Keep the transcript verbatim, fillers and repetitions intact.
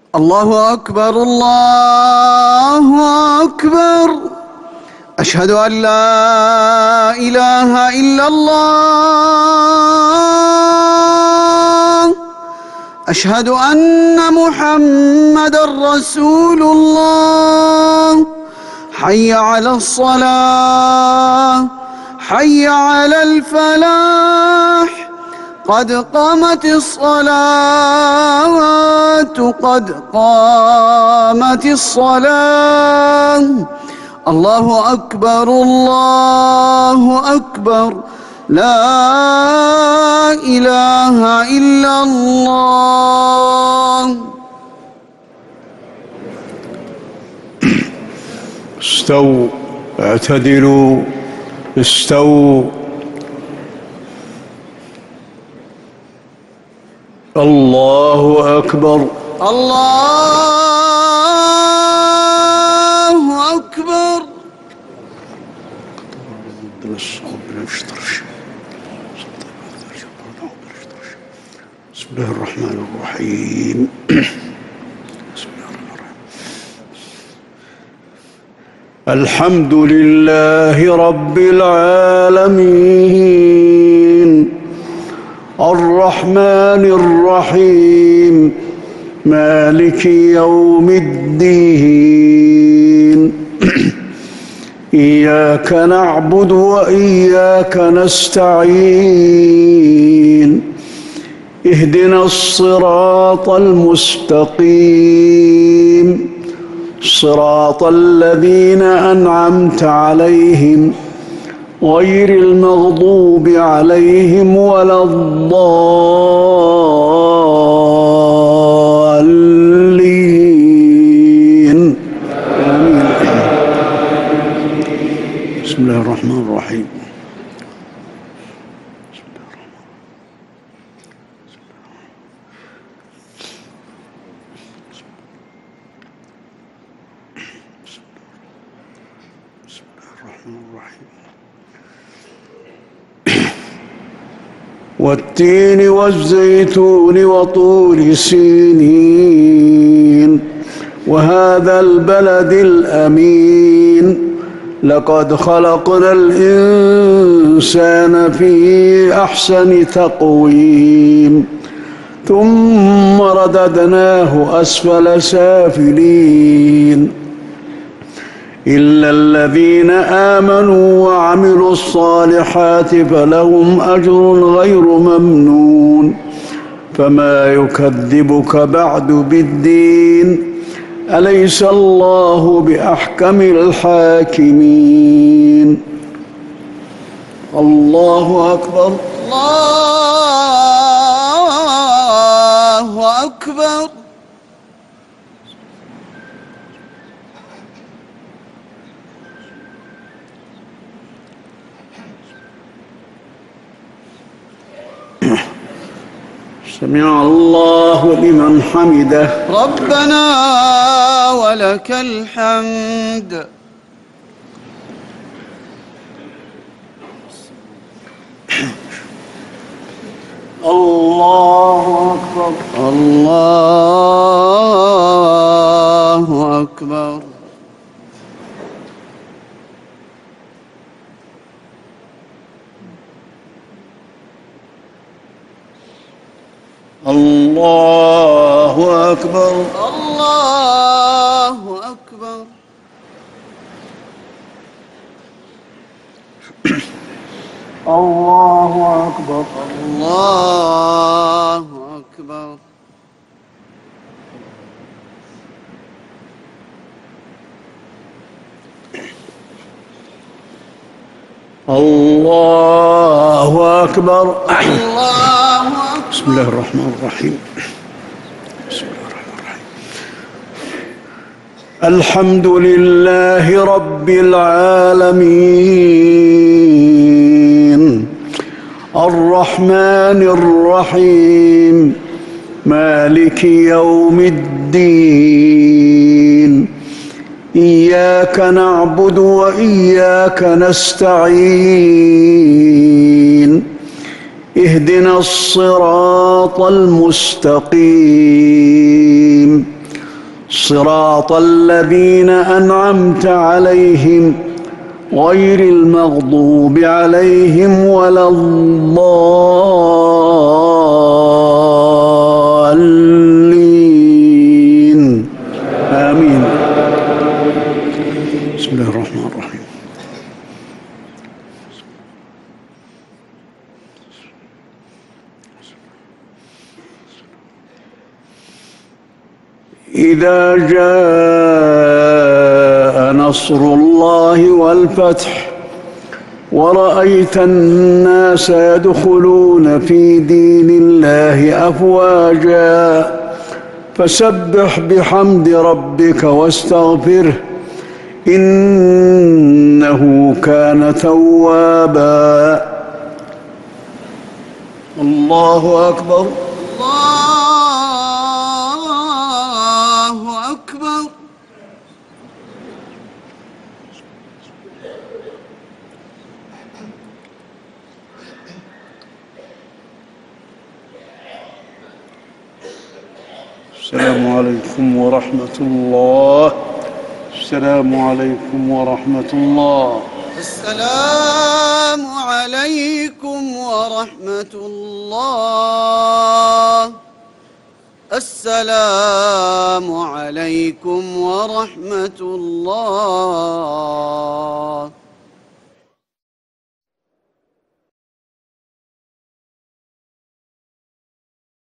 الله أكبر الله أكبر. أشهد أن لا إله إلا الله. أشهد أن محمدًا رسول الله. حي على الصلاة حي على الفلاح. قد قامت الصلاة قد قامت الصلاة. الله أكبر الله أكبر. لا إله إلا الله. استووا اعتدلوا استووا. الله أكبر الله أكبر. بسم الله الرحمن الرحيم. الحمد لله رب العالمين الرحمن الرحيم مالك يوم الدين. إياك نعبد وإياك نستعين. اهدنا الصراط المستقيم صراط الذين أنعمت عليهم غير المغضوب عليهم ولا الضالين. آمين. بسم الله الرحمن الرحيم. والتين والزيتون وطور سينين وهذا البلد الأمين. لقد خلقنا الإنسان في أحسن تقويم ثم رددناه أسفل سافلين إلا الذين آمنوا وعملوا الصالحات فلهم أجر غير ممنون. فما يكذبك بعد بالدين أليس الله بأحكم الحاكمين. الله أكبر الله أكبر. سمع الله لمن حمده. ربنا ولك الحمد. الله أكبر الله أكبر. الله أكبر الله أكبر. الله أكبر الله أكبر. الله أكبر. الله أكبر. بسم الله الرحمن الرحيم. بسم الله الرحمن الرحيم. الحمد لله رب العالمين الرحمن الرحيم مالك يوم الدين. إياك نعبد وإياك نستعين. اهدنا الصراط المستقيم صراط الذين أنعمت عليهم غير المغضوب عليهم ولا الضالين آمين. بسم الله الرحمن الرحيم. إذا جاء نصر الله والفتح ورأيت الناس يدخلون في دين الله أفواجا فسبح بحمد ربك واستغفره إنه كان توابا. الله أكبر. الله أكبر. السلام عليكم ورحمة الله. السلام عليكم ورحمة الله. السلام عليكم ورحمة الله. السلام عليكم ورحمة الله.